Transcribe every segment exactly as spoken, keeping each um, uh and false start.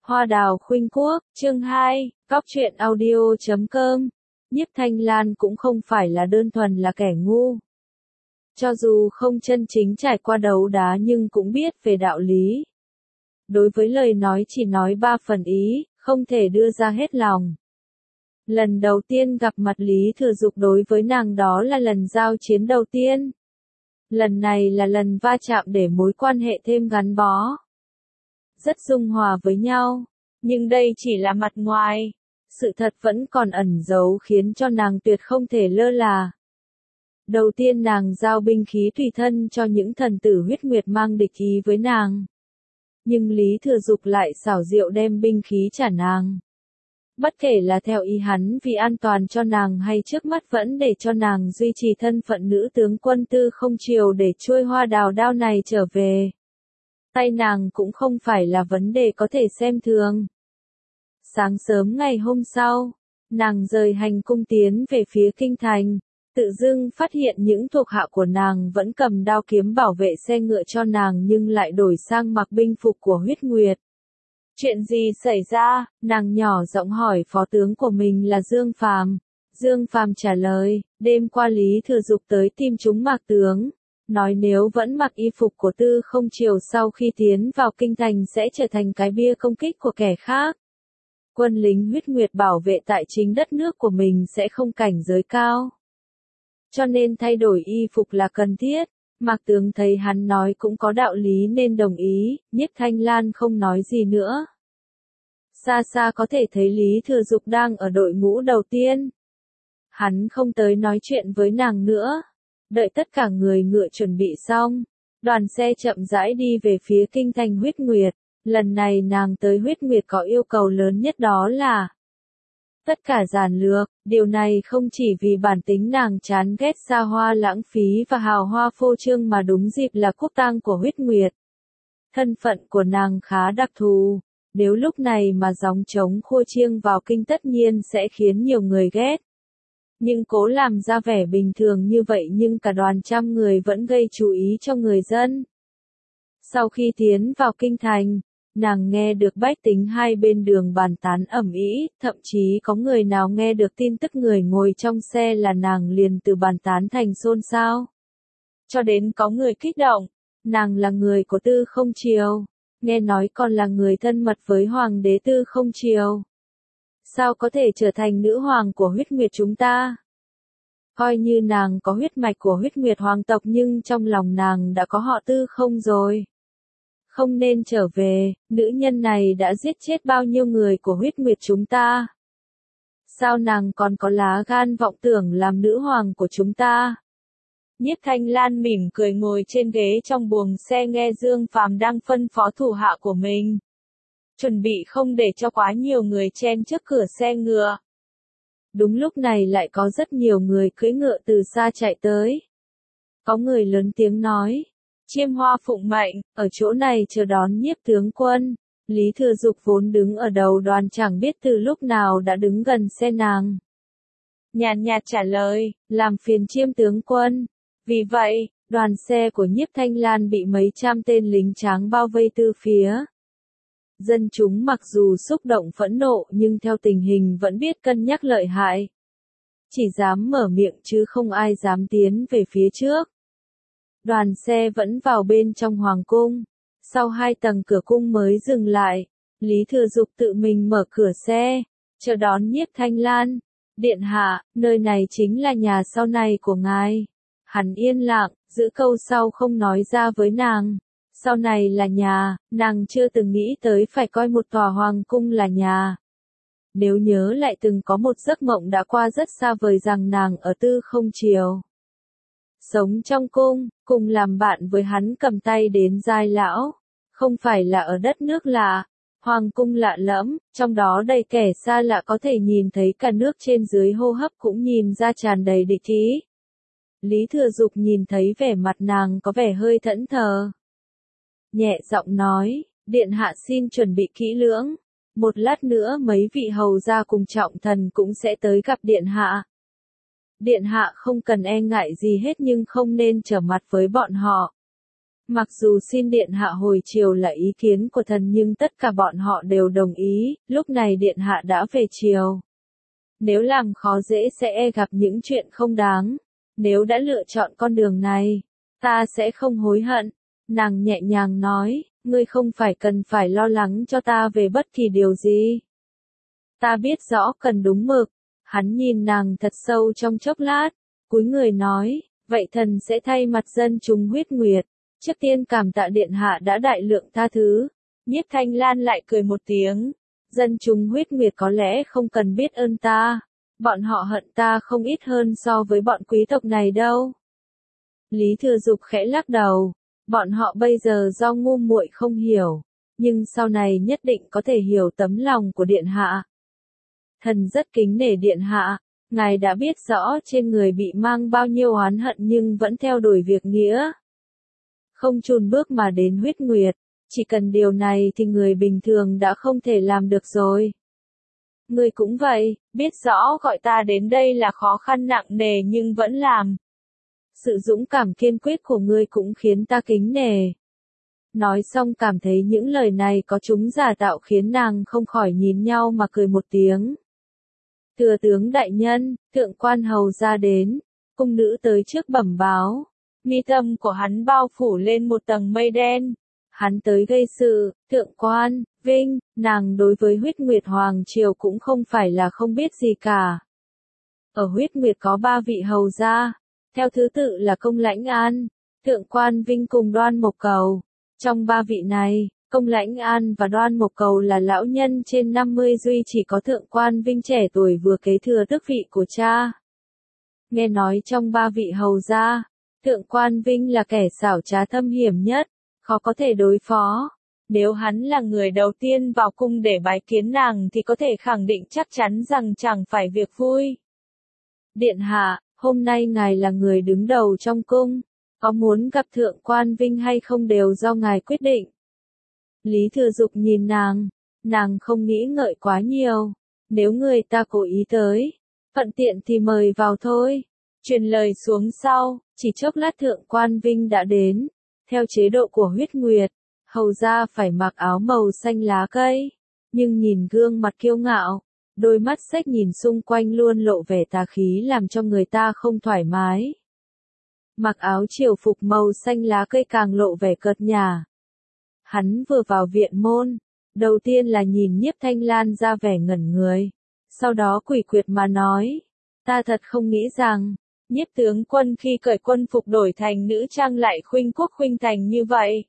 Hoa đào khuynh quốc, chương hai, Cóc truyện audio chấm com. Nhiếp Thanh Lan cũng không phải là đơn thuần là kẻ ngu. Cho dù không chân chính trải qua đấu đá nhưng cũng biết về đạo lý. Đối với lời nói chỉ nói ba phần ý, không thể đưa ra hết lòng. Lần đầu tiên gặp mặt Lý Thừa Dục đối với nàng đó là lần giao chiến đầu tiên. Lần này là lần va chạm để mối quan hệ thêm gắn bó. Rất dung hòa với nhau, nhưng đây chỉ là mặt ngoài, sự thật vẫn còn ẩn giấu khiến cho nàng tuyệt không thể lơ là. Đầu tiên nàng giao binh khí tùy thân cho những thần tử huyết nguyệt mang địch ý với nàng. Nhưng Lý Thừa Dục lại xảo diệu đem binh khí trả nàng. Bất kể là theo ý hắn vì an toàn cho nàng hay trước mắt vẫn để cho nàng duy trì thân phận nữ tướng quân Tư Không Triều để chuôi hoa đào đao này trở về. Tay nàng cũng không phải là vấn đề có thể xem thường. Sáng sớm ngày hôm sau, nàng rời hành cung tiến về phía kinh thành, tự dưng phát hiện những thuộc hạ của nàng vẫn cầm đao kiếm bảo vệ xe ngựa cho nàng nhưng lại đổi sang mặc binh phục của huyết nguyệt. Chuyện gì xảy ra? Nàng nhỏ giọng hỏi phó tướng của mình là Dương Phàm. Dương Phàm trả lời, đêm qua Lý Thừa Dục tới tìm chúng Mạc tướng, nói nếu vẫn mặc y phục của Tư Không Triều sau khi tiến vào kinh thành sẽ trở thành cái bia công kích của kẻ khác. Quân lính huyết nguyệt bảo vệ tại chính đất nước của mình sẽ không cảnh giới cao. Cho nên thay đổi y phục là cần thiết. Mạc tướng thấy hắn nói cũng có đạo lý nên đồng ý, Nhiếp Thanh Lan không nói gì nữa. Xa xa có thể thấy Lý Thừa Dục đang ở đội ngũ đầu tiên. Hắn không tới nói chuyện với nàng nữa. Đợi tất cả người ngựa chuẩn bị xong, đoàn xe chậm rãi đi về phía kinh thành huyết nguyệt. Lần này nàng tới huyết nguyệt có yêu cầu lớn nhất đó là tất cả giản lược, điều này không chỉ vì bản tính nàng chán ghét xa hoa lãng phí và hào hoa phô trương mà đúng dịp là quốc tang của huyết nguyệt. Thân phận của nàng khá đặc thù, nếu lúc này mà gióng trống khua chiêng vào kinh tất nhiên sẽ khiến nhiều người ghét. Nhưng cố làm ra vẻ bình thường như vậy nhưng cả đoàn trăm người vẫn gây chú ý cho người dân. Sau khi tiến vào kinh thành, nàng nghe được bách tính hai bên đường bàn tán ầm ĩ, thậm chí có người nào nghe được tin tức người ngồi trong xe là nàng liền từ bàn tán thành xôn xao. Cho đến có người kích động, nàng là người của Tư Không Triều, nghe nói còn là người thân mật với Hoàng đế Tư Không Triều. Sao có thể trở thành nữ hoàng của huyết nguyệt chúng ta? Coi như nàng có huyết mạch của huyết nguyệt hoàng tộc nhưng trong lòng nàng đã có họ Tư Không rồi. Không nên trở về, nữ nhân này đã giết chết bao nhiêu người của huyết nguyệt chúng ta. Sao nàng còn có lá gan vọng tưởng làm nữ hoàng của chúng ta? Nhiếp Thanh Lan mỉm cười ngồi trên ghế trong buồng xe nghe Dương Phàm đang phân phó thủ hạ của mình. Chuẩn bị không để cho quá nhiều người chen trước cửa xe ngựa. Đúng lúc này lại có rất nhiều người cưỡi ngựa từ xa chạy tới. Có người lớn tiếng nói. Chiêm Hoa phụng mệnh, ở chỗ này chờ đón Nhiếp tướng quân. Lý Thừa Dục vốn đứng ở đầu đoàn chẳng biết từ lúc nào đã đứng gần xe nàng. Nhàn nhạt trả lời, làm phiền Chiêm tướng quân. Vì vậy, đoàn xe của Nhiếp Thanh Lan bị mấy trăm tên lính tráng bao vây từ phía. Dân chúng mặc dù xúc động phẫn nộ nhưng theo tình hình vẫn biết cân nhắc lợi hại. Chỉ dám mở miệng chứ không ai dám tiến về phía trước. Đoàn xe vẫn vào bên trong hoàng cung. Sau hai tầng cửa cung mới dừng lại. Lý Thừa Dục tự mình mở cửa xe, chờ đón Nhiếp Thanh Lan. Điện hạ, nơi này chính là nhà sau này của ngài. Hắn yên lặng, giữ câu sau không nói ra với nàng. Sau này là nhà, nàng chưa từng nghĩ tới phải coi một tòa hoàng cung là nhà. Nếu nhớ lại từng có một giấc mộng đã qua rất xa vời rằng nàng ở Tư Không Triều. Sống trong cung, cùng làm bạn với hắn cầm tay đến giai lão. Không phải là ở đất nước lạ, hoàng cung lạ lẫm, trong đó đầy kẻ xa lạ có thể nhìn thấy cả nước trên dưới hô hấp cũng nhìn ra tràn đầy địch ý. Lý Thừa Dục nhìn thấy vẻ mặt nàng có vẻ hơi thẫn thờ. Nhẹ giọng nói, điện hạ xin chuẩn bị kỹ lưỡng. Một lát nữa mấy vị hầu gia cùng trọng thần cũng sẽ tới gặp điện hạ. Điện hạ không cần e ngại gì hết nhưng không nên trở mặt với bọn họ. Mặc dù xin điện hạ hồi triều là ý kiến của thần nhưng tất cả bọn họ đều đồng ý, lúc này điện hạ đã về triều. Nếu làm khó dễ sẽ e gặp những chuyện không đáng. Nếu đã lựa chọn con đường này, ta sẽ không hối hận. Nàng nhẹ nhàng nói, ngươi không phải cần phải lo lắng cho ta về bất kỳ điều gì. Ta biết rõ cần đúng mực. Hắn nhìn nàng thật sâu trong chốc lát, cúi người nói, vậy thần sẽ thay mặt dân chúng huyết nguyệt. Trước tiên cảm tạ điện hạ đã đại lượng tha thứ. Nhiếp Thanh Lan lại cười một tiếng. Dân chúng huyết nguyệt có lẽ không cần biết ơn ta. Bọn họ hận ta không ít hơn so với bọn quý tộc này đâu. Lý Thừa Dục khẽ lắc đầu. Bọn họ bây giờ do ngu muội không hiểu. Nhưng sau này nhất định có thể hiểu tấm lòng của điện hạ. Thần rất kính nể điện hạ. Ngài đã biết rõ trên người bị mang bao nhiêu oán hận nhưng vẫn theo đuổi việc nghĩa. Không chùn bước mà đến huyết nguyệt. Chỉ cần điều này thì người bình thường đã không thể làm được rồi. Ngươi cũng vậy, biết rõ gọi ta đến đây là khó khăn nặng nề nhưng vẫn làm. Sự dũng cảm kiên quyết của ngươi cũng khiến ta kính nể. Nói xong cảm thấy những lời này có chúng giả tạo khiến nàng không khỏi nhìn nhau mà cười một tiếng. Thừa tướng đại nhân, thượng quan hầu ra đến, cung nữ tới trước bẩm báo. Mi tâm của hắn bao phủ lên một tầng mây đen. Hắn tới gây sự, thượng quan, Vinh, nàng đối với huyết nguyệt hoàng triều cũng không phải là không biết gì cả. Ở huyết nguyệt có ba vị hầu gia, theo thứ tự là Công Lãnh An, thượng quan Vinh cùng Đoan Mộc Cầu. Trong ba vị này, Công Lãnh An và Đoan Mộc Cầu là lão nhân trên năm mươi, duy chỉ có thượng quan Vinh trẻ tuổi vừa kế thừa tước vị của cha. Nghe nói trong ba vị hầu gia, thượng quan Vinh là kẻ xảo trá thâm hiểm nhất, khó có thể đối phó. Nếu hắn là người đầu tiên vào cung để bái kiến nàng thì có thể khẳng định chắc chắn rằng chẳng phải việc vui. Điện hạ, hôm nay ngài là người đứng đầu trong cung, có muốn gặp thượng quan Vinh hay không đều do ngài quyết định. Lý Thừa Dục nhìn nàng, nàng không nghĩ ngợi quá nhiều, nếu người ta cố ý tới, thuận tiện thì mời vào thôi. Truyền lời xuống sau, chỉ chốc lát thượng quan Vinh đã đến. Theo chế độ của huyết nguyệt, hầu gia phải mặc áo màu xanh lá cây, nhưng nhìn gương mặt kiêu ngạo, đôi mắt xếch nhìn xung quanh luôn lộ vẻ tà khí làm cho người ta không thoải mái. Mặc áo triều phục màu xanh lá cây càng lộ vẻ cợt nhả. Hắn vừa vào viện môn, đầu tiên là nhìn Nhiếp Thanh Lan ra vẻ ngẩn người, sau đó quỷ quyệt mà nói, ta thật không nghĩ rằng Nhiếp tướng quân khi cởi quân phục đổi thành nữ trang lại khuynh quốc khuynh thành như vậy.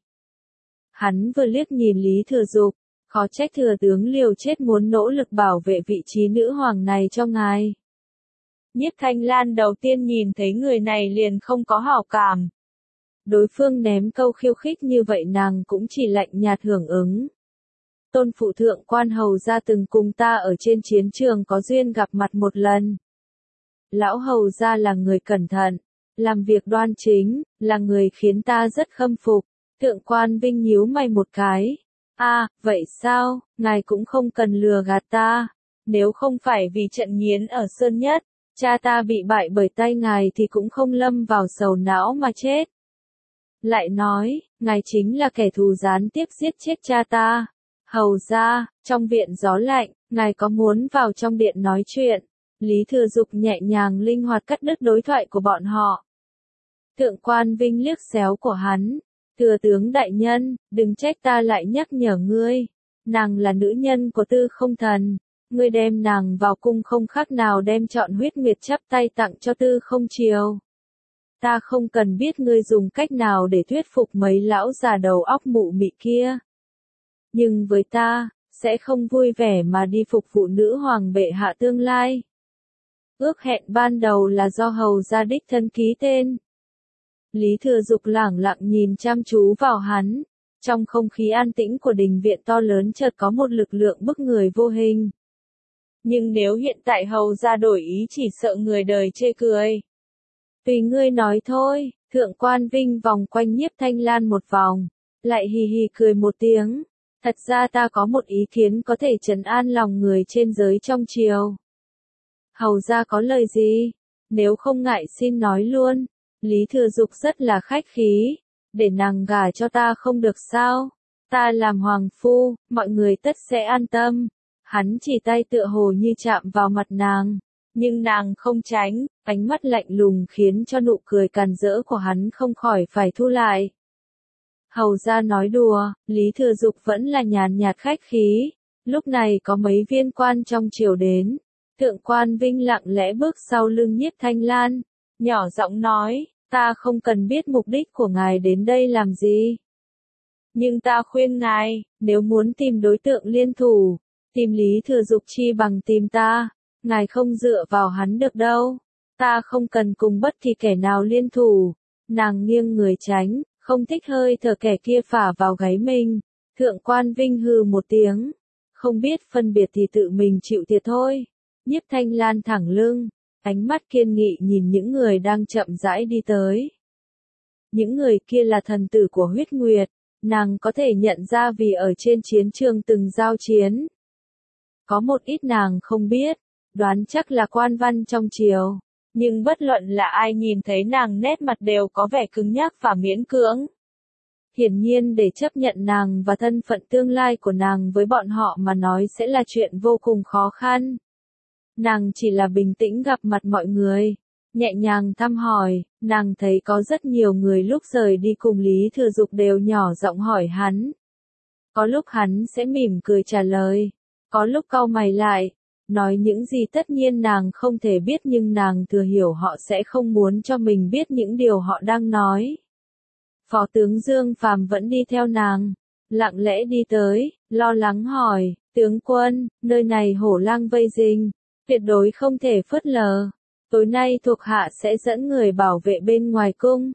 Hắn vừa liếc nhìn Lý Thừa Dục, khó trách thừa tướng liều chết muốn nỗ lực bảo vệ vị trí nữ hoàng này cho ngài. Nhiếp Thanh Lan đầu tiên nhìn thấy người này liền không có hảo cảm. Đối phương ném câu khiêu khích như vậy nàng cũng chỉ lạnh nhạt hưởng ứng. Tôn phụ thượng quan hầu gia từng cùng ta ở trên chiến trường có duyên gặp mặt một lần. Lão hầu gia là người cẩn thận, làm việc đoan chính, là người khiến ta rất khâm phục. Thượng quan Vinh nhíu mày một cái. A, à, vậy sao, ngài cũng không cần lừa gạt ta. Nếu không phải vì trận nghiến ở Sơn Nhất, cha ta bị bại bởi tay ngài thì cũng không lâm vào sầu não mà chết. Lại nói, ngài chính là kẻ thù gián tiếp giết chết cha ta. Hầu gia, trong viện gió lạnh, ngài có muốn vào trong điện nói chuyện? Lý Thừa Dục nhẹ nhàng linh hoạt cắt đứt đối thoại của bọn họ. Thượng quan Vinh liếc xéo của hắn. Thừa tướng đại nhân, đừng trách ta lại nhắc nhở ngươi. Nàng là nữ nhân của Tư Không Thần. Ngươi đem nàng vào cung không khác nào đem chọn huyết nguyệt chắp tay tặng cho Tư Không Triều. Ta không cần biết ngươi dùng cách nào để thuyết phục mấy lão già đầu óc mụ mị kia. Nhưng với ta, sẽ không vui vẻ mà đi phục vụ nữ hoàng bệ hạ tương lai. Ước hẹn ban đầu là do hầu gia đích thân ký tên. Lý Thừa Dục lẳng lặng nhìn chăm chú vào hắn. Trong không khí an tĩnh của đình viện to lớn chợt có một lực lượng bức người vô hình. Nhưng nếu hiện tại hầu gia đổi ý chỉ sợ người đời chê cười. Tùy ngươi nói thôi, thượng quan Vinh vòng quanh Nhiếp Thanh Lan một vòng, lại hì hì cười một tiếng. Thật ra ta có một ý kiến có thể trấn an lòng người trên giới trong triều. Hầu gia có lời gì? Nếu không ngại xin nói luôn. Lý Thừa Dục rất là khách khí. để nàng gả cho ta không được sao? Ta làm hoàng phu, mọi người tất sẽ an tâm. Hắn chỉ tay tựa hồ như chạm vào mặt nàng, nhưng nàng không tránh, ánh mắt lạnh lùng khiến cho nụ cười càn rỡ của hắn không khỏi phải thu lại. Hầu ra nói đùa, Lý Thừa Dục vẫn là nhàn nhạt khách khí. Lúc này có mấy viên quan trong triều đến. Thượng quan Vinh lặng lẽ bước sau lưng Nhiếp Thanh Lan, nhỏ giọng nói, ta không cần biết mục đích của ngài đến đây làm gì. Nhưng ta khuyên ngài, nếu muốn tìm đối tượng liên thủ, tìm Lý Thừa Dục chi bằng tìm ta, ngài không dựa vào hắn được đâu. Ta không cần cùng bất kỳ kẻ nào liên thủ. Nàng nghiêng người tránh, không thích hơi thở kẻ kia phả vào gáy mình. Thượng quan Vinh hừ một tiếng, không biết phân biệt thì tự mình chịu thiệt thôi. Nhiếp Thanh Lan thẳng lưng, ánh mắt kiên nghị nhìn những người đang chậm rãi đi tới. Những người kia là thần tử của huyết nguyệt, nàng có thể nhận ra vì ở trên chiến trường từng giao chiến. Có một ít nàng không biết, đoán chắc là quan văn trong triều, nhưng bất luận là ai nhìn thấy nàng nét mặt đều có vẻ cứng nhắc và miễn cưỡng. Hiển nhiên để chấp nhận nàng và thân phận tương lai của nàng với bọn họ mà nói sẽ là chuyện vô cùng khó khăn. Nàng chỉ là bình tĩnh gặp mặt mọi người, nhẹ nhàng thăm hỏi, nàng thấy có rất nhiều người lúc rời đi cùng Lý Thừa Dục đều nhỏ giọng hỏi hắn. Có lúc hắn sẽ mỉm cười trả lời, có lúc cau mày lại, nói những gì tất nhiên nàng không thể biết nhưng nàng thừa hiểu họ sẽ không muốn cho mình biết những điều họ đang nói. Phó tướng Dương Phàm vẫn đi theo nàng, lặng lẽ đi tới, lo lắng hỏi, tướng quân, nơi này hổ lang vây rình, tuyệt đối không thể phớt lờ. Tối nay thuộc hạ sẽ dẫn người bảo vệ bên ngoài cung.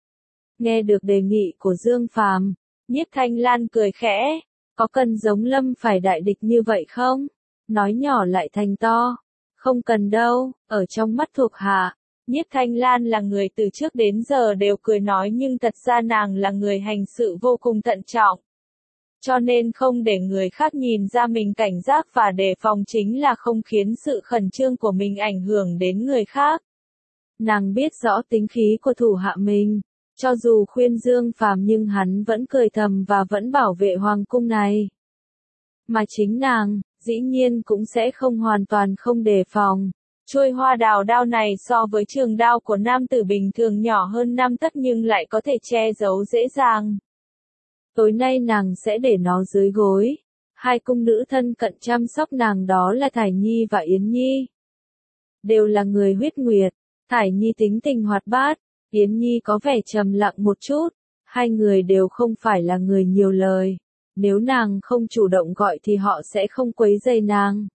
Nghe được đề nghị của Dương Phàm, Nhiếp Thanh Lan cười khẽ, có cần giống Lâm phải đại địch như vậy không? Nói nhỏ lại thành to, không cần đâu, ở trong mắt thuộc hạ. Nhiếp Thanh Lan là người từ trước đến giờ đều cười nói nhưng thật ra nàng là người hành sự vô cùng thận trọng. Cho nên không để người khác nhìn ra mình cảnh giác và đề phòng chính là không khiến sự khẩn trương của mình ảnh hưởng đến người khác. Nàng biết rõ tính khí của thủ hạ mình, cho dù khuyên Dương Phàm nhưng hắn vẫn cười thầm và vẫn bảo vệ hoàng cung này. Mà chính nàng, dĩ nhiên cũng sẽ không hoàn toàn không đề phòng. Chuôi hoa đào đao này so với trường đao của nam tử bình thường nhỏ hơn năm tấc nhưng lại có thể che giấu dễ dàng. Tối nay nàng sẽ để nó dưới gối. Hai cung nữ thân cận chăm sóc nàng đó là Thải Nhi và Yến Nhi. Đều là người huyết nguyệt. Thải Nhi tính tình hoạt bát, Yến Nhi có vẻ trầm lặng một chút. Hai người đều không phải là người nhiều lời. Nếu nàng không chủ động gọi thì họ sẽ không quấy rầy nàng.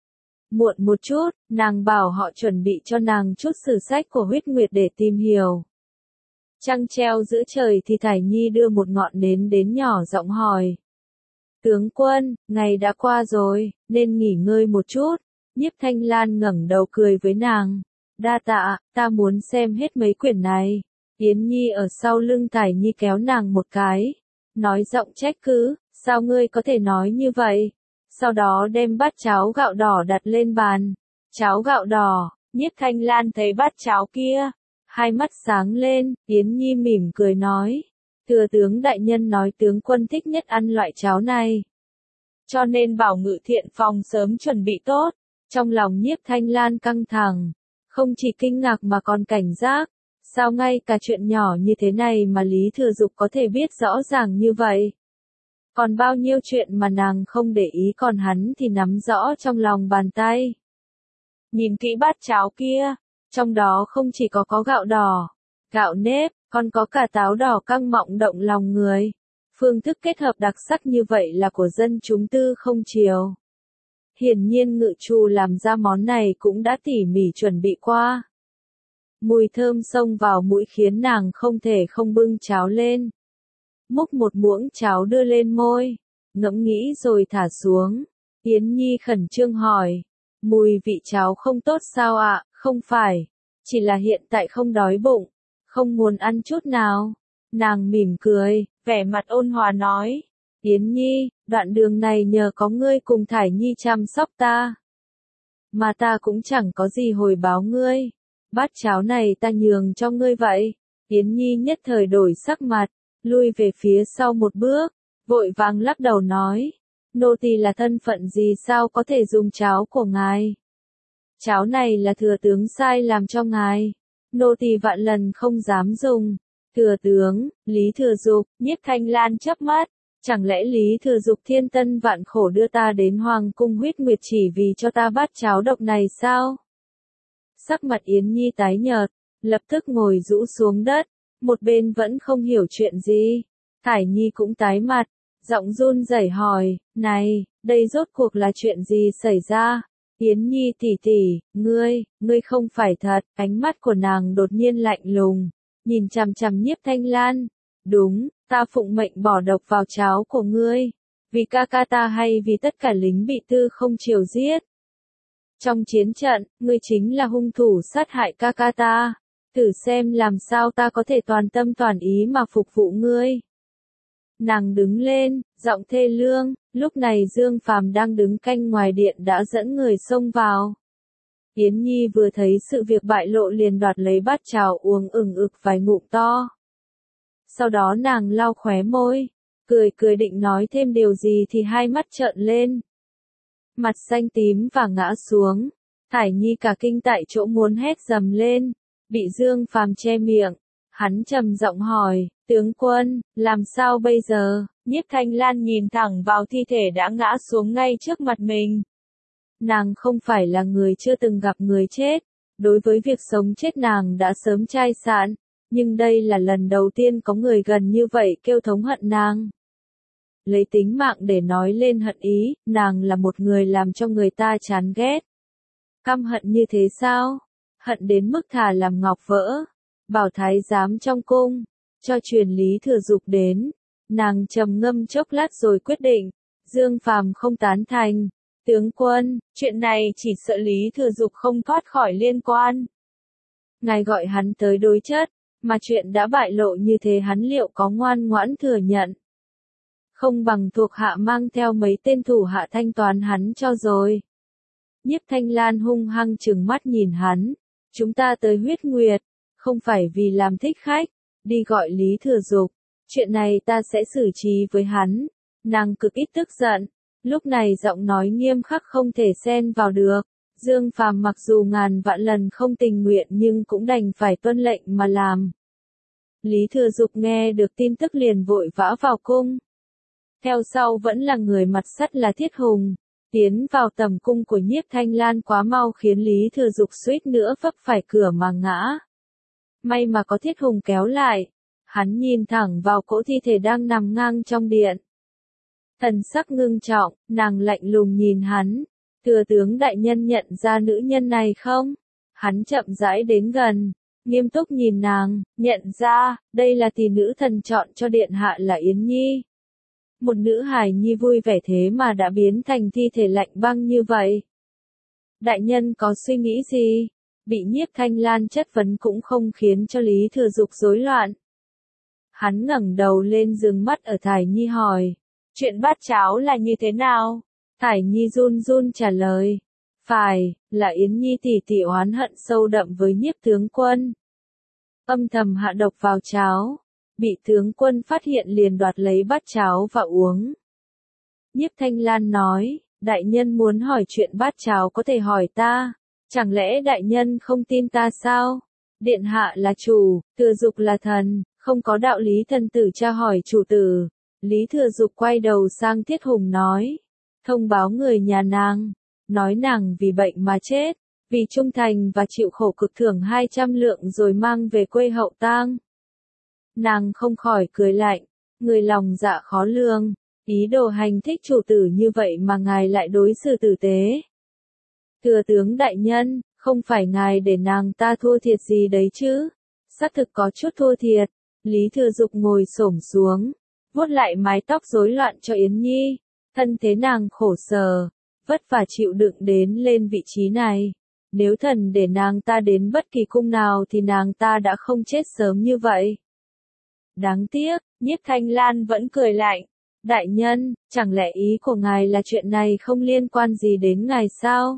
Muộn một chút, nàng bảo họ chuẩn bị cho nàng chút sử sách của huyết nguyệt để tìm hiểu. Trăng treo giữa trời thì Thải Nhi đưa một ngọn nến đến nhỏ giọng hỏi. Tướng quân, ngày đã qua rồi, nên nghỉ ngơi một chút. Nhiếp Thanh Lan ngẩng đầu cười với nàng. Đa tạ, ta muốn xem hết mấy quyển này. Yến Nhi ở sau lưng Thải Nhi kéo nàng một cái. Nói giọng trách cứ, sao ngươi có thể nói như vậy? Sau đó đem bát cháo gạo đỏ đặt lên bàn. Cháo gạo đỏ, Nhiếp Thanh Lan thấy bát cháo kia. Hai mắt sáng lên, Yến Nhi mỉm cười nói. Thừa tướng đại nhân nói tướng quân thích nhất ăn loại cháo này. Cho nên bảo ngự thiện phòng sớm chuẩn bị tốt. Trong lòng Nhiếp Thanh Lan căng thẳng. Không chỉ kinh ngạc mà còn cảnh giác. Sao ngay cả chuyện nhỏ như thế này mà Lý Thừa Dục có thể biết rõ ràng như vậy? Còn bao nhiêu chuyện mà nàng không để ý còn hắn thì nắm rõ trong lòng bàn tay. Nhìn kỹ bát cháo kia, trong đó không chỉ có có gạo đỏ, gạo nếp, còn có cả táo đỏ căng mọng động lòng người. Phương thức kết hợp đặc sắc như vậy là của dân chúng tư không triều. Hiển nhiên ngự trù làm ra món này cũng đã tỉ mỉ chuẩn bị qua. Mùi thơm xông vào mũi khiến nàng không thể không bưng cháo lên. Múc một muỗng cháo đưa lên môi, ngẫm nghĩ rồi thả xuống. Yến Nhi khẩn trương hỏi, mùi vị cháo không tốt sao ạ? Không phải, chỉ là hiện tại không đói bụng, không muốn ăn chút nào. Nàng mỉm cười, vẻ mặt ôn hòa nói, Yến Nhi, đoạn đường này nhờ có ngươi cùng Thải Nhi chăm sóc ta. Mà ta cũng chẳng có gì hồi báo ngươi. Bát cháo này ta nhường cho ngươi vậy. Yến Nhi nhất thời đổi sắc mặt. lui về phía sau một bước, vội vàng lắc đầu nói, nô tỳ là thân phận gì sao có thể dùng cháo của ngài? Cháo này là thừa tướng sai làm cho ngài, nô tỳ vạn lần không dám dùng. Thừa tướng, Lý Thừa Dục, Nhiếp Thanh Lan chớp mắt, chẳng lẽ Lý Thừa Dục thiên tân vạn khổ đưa ta đến Hoàng cung huyết nguyệt chỉ vì cho ta bát cháo độc này sao? Sắc mặt Yến Nhi tái nhợt, lập tức ngồi rũ xuống đất, một bên vẫn không hiểu chuyện gì. Thải Nhi cũng tái mặt, giọng run rẩy hỏi, này, đây rốt cuộc là chuyện gì xảy ra? Yến Nhi tỷ tỷ, ngươi, ngươi không phải thật, ánh mắt của nàng đột nhiên lạnh lùng, nhìn chằm chằm Nhiếp Thanh Lan. Đúng, ta phụng mệnh bỏ độc vào cháo của ngươi, vì ca ca ta hay vì tất cả lính bị Tư Không Triều giết. Trong chiến trận, ngươi chính là hung thủ sát hại ca ca ta, thử xem làm sao ta có thể toàn tâm toàn ý mà phục vụ ngươi. Nàng đứng lên, giọng thê lương, lúc này Dương Phàm đang đứng canh ngoài điện đã dẫn người xông vào. Yến Nhi vừa thấy sự việc bại lộ liền đoạt lấy bát cháo uống ừng ực vài ngụm to. Sau đó nàng lau khóe môi, cười cười định nói thêm điều gì thì hai mắt trợn lên. Mặt xanh tím và ngã xuống, Thải Nhi cả kinh tại chỗ muốn hét dầm lên, bị Dương Phàm che miệng. Hắn trầm giọng hỏi, tướng quân, làm sao bây giờ? Nhiếp Thanh Lan nhìn thẳng vào thi thể đã ngã xuống ngay trước mặt mình. Nàng không phải là người chưa từng gặp người chết, đối với việc sống chết nàng đã sớm chai sạn, nhưng đây là lần đầu tiên có người gần như vậy kêu thống hận nàng. Lấy tính mạng để nói lên hận ý, nàng là một người làm cho người ta chán ghét. Căm hận như thế sao? Hận đến mức thà làm ngọc vỡ. Bảo thái giám trong cung, cho truyền Lý Thừa Dục đến. Nàng trầm ngâm chốc lát rồi quyết định. Dương Phàm không tán thành. Tướng quân, chuyện này chỉ sợ Lý Thừa Dục không thoát khỏi liên quan. Ngài gọi hắn tới đối chất, mà chuyện đã bại lộ như thế hắn liệu có ngoan ngoãn thừa nhận. Không bằng thuộc hạ mang theo mấy tên thủ hạ thanh toán hắn cho rồi. Nhiếp Thanh Lan hung hăng trừng mắt nhìn hắn. Chúng ta tới huyết nguyệt, không phải vì làm thích khách, đi gọi Lý Thừa Dục. Chuyện này ta sẽ xử trí với hắn. Nàng cực ít tức giận. Lúc này giọng nói nghiêm khắc không thể xen vào được. Dương Phàm mặc dù ngàn vạn lần không tình nguyện nhưng cũng đành phải tuân lệnh mà làm. Lý Thừa Dục nghe được tin tức liền vội vã vào cung. Theo sau vẫn là người mặt sắt là Thiết Hùng. Tiến vào tầm cung của Nhiếp Thanh Lan quá mau khiến Lý Thừa Dục suýt nữa vấp phải cửa mà ngã. May mà có Thiết Hùng kéo lại. Hắn nhìn thẳng vào cỗ thi thể đang nằm ngang trong điện. Thần sắc ngưng trọng, nàng lạnh lùng nhìn hắn. Thừa tướng đại nhân nhận ra nữ nhân này không? Hắn chậm rãi đến gần, nghiêm túc nhìn nàng, nhận ra, đây là tỷ nữ thần chọn cho điện hạ là Yến Nhi. Một nữ hài nhi vui vẻ thế mà đã biến thành thi thể lạnh băng như vậy. Đại nhân có suy nghĩ gì? Bị Nhiếp Thanh Lan chất vấn cũng không khiến cho Lý Thừa Dục rối loạn. Hắn ngẩng đầu lên dừng mắt ở Thải Nhi hỏi, chuyện bát cháo là như thế nào? Thải Nhi run run trả lời, phải, là Yến Nhi tỷ tỷ oán hận sâu đậm với Nhiếp tướng quân. Âm thầm hạ độc vào cháo, bị tướng quân phát hiện liền đoạt lấy bát cháo và uống. Nhiếp Thanh Lan nói, đại nhân muốn hỏi chuyện bát cháo có thể hỏi ta, chẳng lẽ đại nhân không tin ta sao? Điện hạ là chủ, Thừa Dục là thần, không có đạo lý thần tử tra hỏi chủ tử. Lý Thừa Dục quay đầu sang Thiết Hùng nói, thông báo người nhà nàng, nói nàng vì bệnh mà chết, vì trung thành và chịu khổ cực thưởng hai trăm lượng rồi mang về quê hậu tang. Nàng không khỏi cười lạnh, người lòng dạ khó lường, ý đồ hành thích chủ tử như vậy mà ngài lại đối xử tử tế. Thừa tướng đại nhân, không phải ngài để nàng ta thua thiệt gì đấy chứ? Xác thực có chút thua thiệt. Lý Thừa Dục ngồi xổm xuống, vuốt lại mái tóc rối loạn cho Yến Nhi. Thân thế nàng khổ sở, vất vả chịu đựng đến lên vị trí này. Nếu thần để nàng ta đến bất kỳ cung nào thì nàng ta đã không chết sớm như vậy. Đáng tiếc, Nhiếp Thanh Lan vẫn cười lạnh. Đại nhân, chẳng lẽ ý của ngài là chuyện này không liên quan gì đến ngài sao?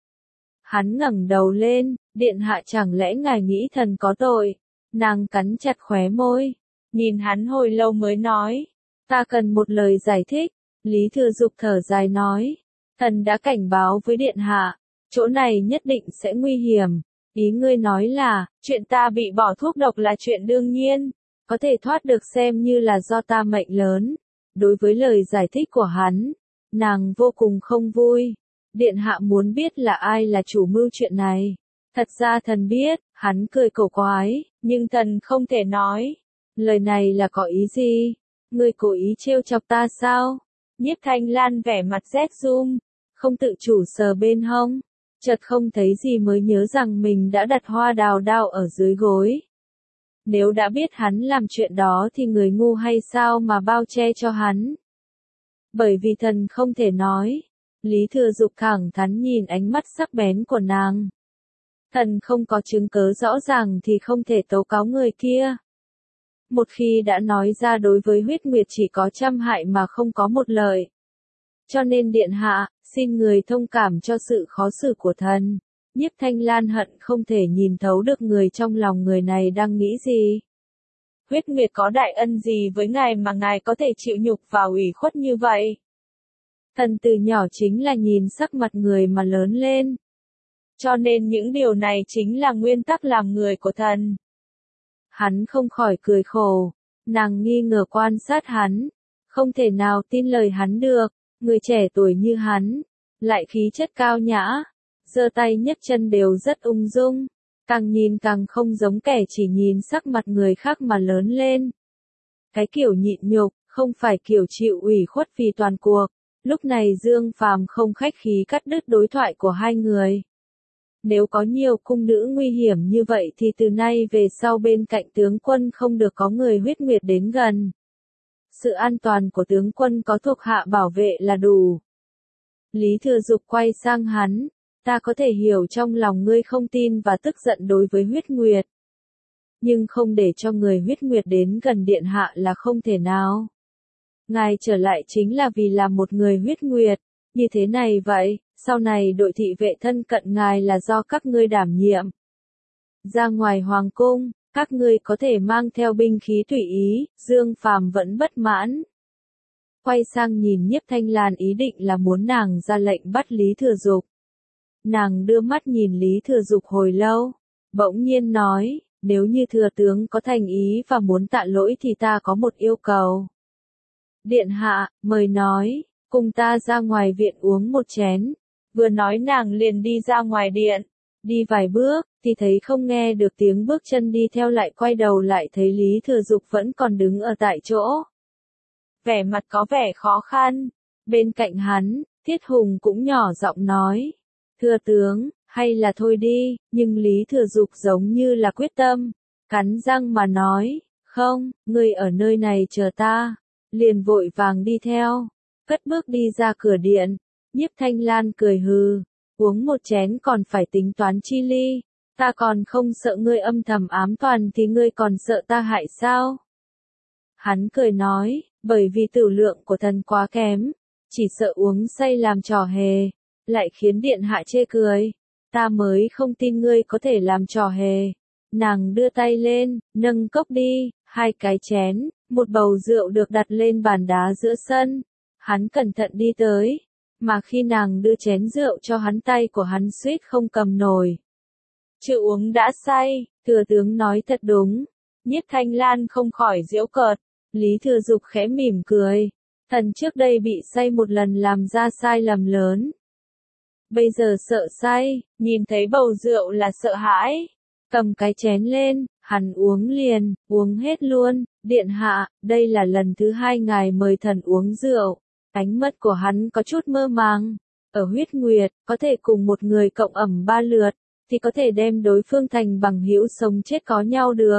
Hắn ngẩng đầu lên, điện hạ chẳng lẽ ngài nghĩ thần có tội? Nàng cắn chặt khóe môi. nhìn hắn hồi lâu mới nói. Ta cần một lời giải thích. Lý Thừa Dục thở dài nói. Thần đã cảnh báo với điện hạ, chỗ này nhất định sẽ nguy hiểm. Ý ngươi nói là, chuyện ta bị bỏ thuốc độc là chuyện đương nhiên, có thể thoát được xem như là do ta mệnh lớn. Đối với lời giải thích của hắn, nàng vô cùng không vui. Điện hạ muốn biết là ai là chủ mưu chuyện này. Thật ra thần biết, hắn cười cổ quái, nhưng thần không thể nói. Lời này là có ý gì? Ngươi cố ý trêu chọc ta sao? Nhiếp Thanh Lan vẻ mặt rét run, không tự chủ sờ bên hông, chợt không thấy gì mới nhớ rằng mình đã đặt hoa đào đao ở dưới gối. Nếu đã biết hắn làm chuyện đó thì người ngu hay sao mà bao che cho hắn? Bởi vì thần không thể nói. Lý Thừa Dục thẳng thắn nhìn ánh mắt sắc bén của nàng. Thần không có chứng cớ rõ ràng thì không thể tố cáo người kia. Một khi đã nói ra đối với huyết nguyệt chỉ có trăm hại mà không có một lợi. Cho nên điện hạ, xin người thông cảm cho sự khó xử của thần. Nhiếp Thanh Lan hận không thể nhìn thấu được người trong lòng người này đang nghĩ gì. Huyết nguyệt có đại ân gì với ngài mà ngài có thể chịu nhục và ủy khuất như vậy? Thần từ nhỏ chính là nhìn sắc mặt người mà lớn lên. Cho nên những điều này chính là nguyên tắc làm người của thần. Hắn không khỏi cười khổ. Nàng nghi ngờ quan sát hắn. Không thể nào tin lời hắn được. Người trẻ tuổi như hắn, lại khí chất cao nhã, giơ tay nhấc chân đều rất ung dung. Càng nhìn càng không giống kẻ chỉ nhìn sắc mặt người khác mà lớn lên. Cái kiểu nhịn nhục, không phải kiểu chịu ủy khuất vì toàn cuộc. Lúc này Dương Phàm không khách khí cắt đứt đối thoại của hai người. Nếu có nhiều cung nữ nguy hiểm như vậy thì từ nay về sau bên cạnh tướng quân không được có người huyết nguyệt đến gần. Sự an toàn của tướng quân có thuộc hạ bảo vệ là đủ. Lý Thừa Dục quay sang hắn. Ta có thể hiểu trong lòng ngươi không tin và tức giận đối với huyết nguyệt. Nhưng không để cho người huyết nguyệt đến gần điện hạ là không thể nào. Ngài trở lại chính là vì làm một người huyết nguyệt. Như thế này vậy, sau này đội thị vệ thân cận ngài là do các ngươi đảm nhiệm. Ra ngoài hoàng cung, các ngươi có thể mang theo binh khí tùy ý, Dương Phàm vẫn bất mãn. Quay sang nhìn Nhiếp Thanh Lan ý định là muốn nàng ra lệnh bắt Lý Thừa Dục. Nàng đưa mắt nhìn Lý Thừa Dục hồi lâu, bỗng nhiên nói, nếu như thừa tướng có thành ý và muốn tạ lỗi thì ta có một yêu cầu. Điện hạ, mời nói, cùng ta ra ngoài viện uống một chén. Vừa nói nàng liền đi ra ngoài điện, đi vài bước, thì thấy không nghe được tiếng bước chân đi theo lại quay đầu lại thấy Lý Thừa Dục vẫn còn đứng ở tại chỗ. Vẻ mặt có vẻ khó khăn, bên cạnh hắn, Thiết Hùng cũng nhỏ giọng nói, thưa tướng, hay là thôi đi, nhưng Lý Thừa Dục giống như là quyết tâm, cắn răng mà nói, không, ngươi ở nơi này chờ ta, liền vội vàng đi theo, cất bước đi ra cửa điện. Nhiếp Thanh Lan cười hừ, uống một chén còn phải tính toán chi ly, ta còn không sợ ngươi âm thầm ám toán thì ngươi còn sợ ta hại sao? Hắn cười nói, bởi vì tửu lượng của thần quá kém, chỉ sợ uống say làm trò hề, lại khiến điện hạ chê cười, ta mới không tin ngươi có thể làm trò hề. Nàng đưa tay lên, nâng cốc đi, hai cái chén, một bầu rượu được đặt lên bàn đá giữa sân, hắn cẩn thận đi tới. Mà khi nàng đưa chén rượu cho hắn tay của hắn suýt không cầm nổi. Chưa uống đã say, thừa tướng nói thật đúng. Nhiếp Thanh Lan không khỏi giễu cợt. Lý Thừa Dục khẽ mỉm cười. Thần trước đây bị say một lần làm ra sai lầm lớn. Bây giờ sợ say, nhìn thấy bầu rượu là sợ hãi. Cầm cái chén lên, hắn uống liền, uống hết luôn. Điện hạ, đây là lần thứ hai ngài mời thần uống rượu. Ánh mắt của hắn có chút mơ màng. Ở huyết nguyệt, có thể cùng một người cộng ẩm ba lượt, thì có thể đem đối phương thành bằng hữu sống chết có nhau được.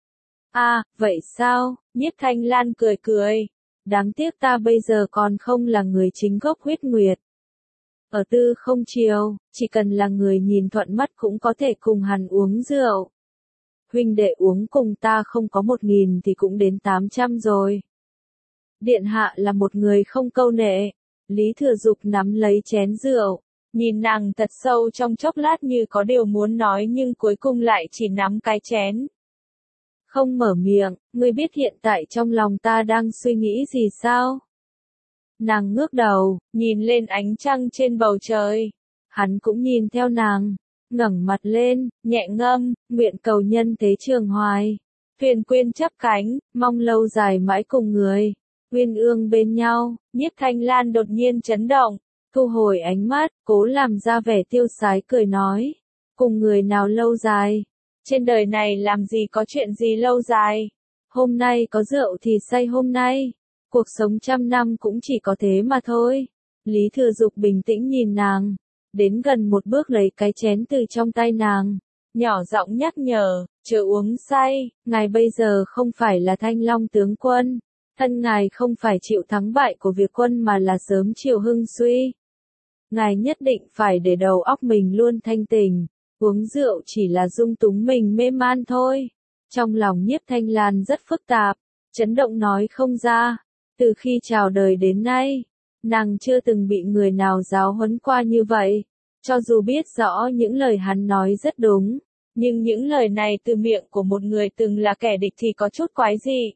À, vậy sao? Nhiếp Thanh Lan cười cười. Đáng tiếc ta bây giờ còn không là người chính gốc huyết nguyệt. Ở Tư Không Triều, chỉ cần là người nhìn thuận mắt cũng có thể cùng hắn uống rượu. Huynh đệ uống cùng ta không có một nghìn thì cũng đến tám trăm rồi. Điện hạ là một người không câu nệ. Lý Thừa Dục nắm lấy chén rượu, nhìn nàng thật sâu trong chốc lát như có điều muốn nói nhưng cuối cùng lại chỉ nắm cái chén. không mở miệng, ngươi biết hiện tại trong lòng ta đang suy nghĩ gì sao? Nàng ngước đầu, nhìn lên ánh trăng trên bầu trời. Hắn cũng nhìn theo nàng, ngẩng mặt lên, nhẹ ngâm, nguyện cầu nhân thế trường hoài. Thuyền quyên chắp cánh, mong lâu dài mãi cùng người. Uyên ương bên nhau, Nhiếp Thanh Lan đột nhiên chấn động, thu hồi ánh mắt, cố làm ra vẻ tiêu sái cười nói. Cùng người nào lâu dài? Trên đời này làm gì có chuyện gì lâu dài? Hôm nay có rượu thì say hôm nay. Cuộc sống trăm năm cũng chỉ có thế mà thôi. Lý Thừa Dục bình tĩnh nhìn nàng, đến gần một bước lấy cái chén từ trong tay nàng, nhỏ giọng nhắc nhở, chớ uống say, ngài bây giờ không phải là Thanh Long tướng quân, thân ngài không phải chịu thắng bại của Việt quân mà là sớm chiều hưng suy. Ngài nhất định phải để đầu óc mình luôn thanh tỉnh, uống rượu chỉ là dung túng mình mê man thôi. Trong lòng Nhiếp Thanh Lan rất phức tạp, chấn động nói không ra, từ khi chào đời đến nay, nàng chưa từng bị người nào giáo huấn qua như vậy. Cho dù biết rõ những lời hắn nói rất đúng, nhưng những lời này từ miệng của một người từng là kẻ địch thì có chút quái dị.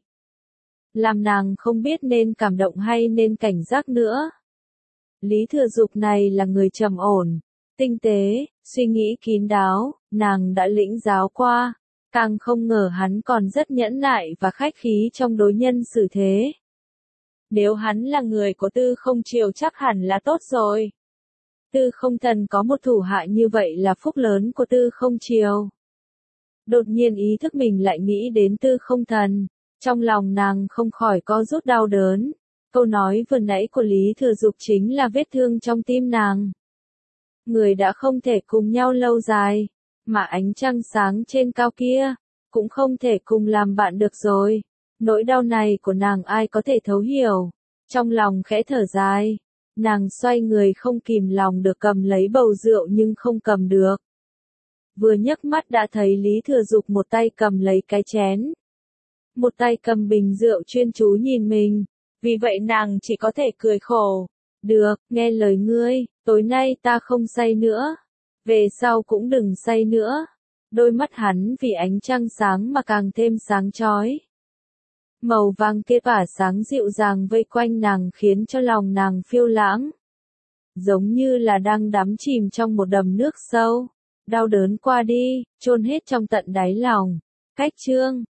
Làm nàng không biết nên cảm động hay nên cảnh giác nữa. Lý Thừa Dục này là người trầm ổn, tinh tế, suy nghĩ kín đáo, nàng đã lĩnh giáo qua, càng không ngờ hắn còn rất nhẫn nại và khách khí trong đối nhân xử thế. Nếu hắn là người của Tư Không Triều chắc hẳn là tốt rồi. Tư Không Thần có một thủ hạ như vậy là phúc lớn của Tư Không Triều. Đột nhiên ý thức mình lại nghĩ đến Tư Không Thần, trong lòng nàng không khỏi co rút đau đớn. Câu nói vừa nãy của Lý Thừa Dục chính là vết thương trong tim nàng. Người đã không thể cùng nhau lâu dài, mà ánh trăng sáng trên cao kia, cũng không thể cùng làm bạn được rồi. Nỗi đau này của nàng ai có thể thấu hiểu. Trong lòng khẽ thở dài, nàng xoay người không kìm lòng được cầm lấy bầu rượu nhưng không cầm được. Vừa nhấc mắt đã thấy Lý Thừa Dục một tay cầm lấy cái chén, một tay cầm bình rượu chuyên chú nhìn mình. Vì vậy nàng chỉ có thể cười khổ. Được, nghe lời ngươi, tối nay ta không say nữa. Về sau cũng đừng say nữa. Đôi mắt hắn vì ánh trăng sáng mà càng thêm sáng chói. Màu vàng kia tỏa sáng dịu dàng vây quanh nàng khiến cho lòng nàng phiêu lãng. Giống như là đang đắm chìm trong một đầm nước sâu. Đau đớn qua đi, chôn hết trong tận đáy lòng. Cách chương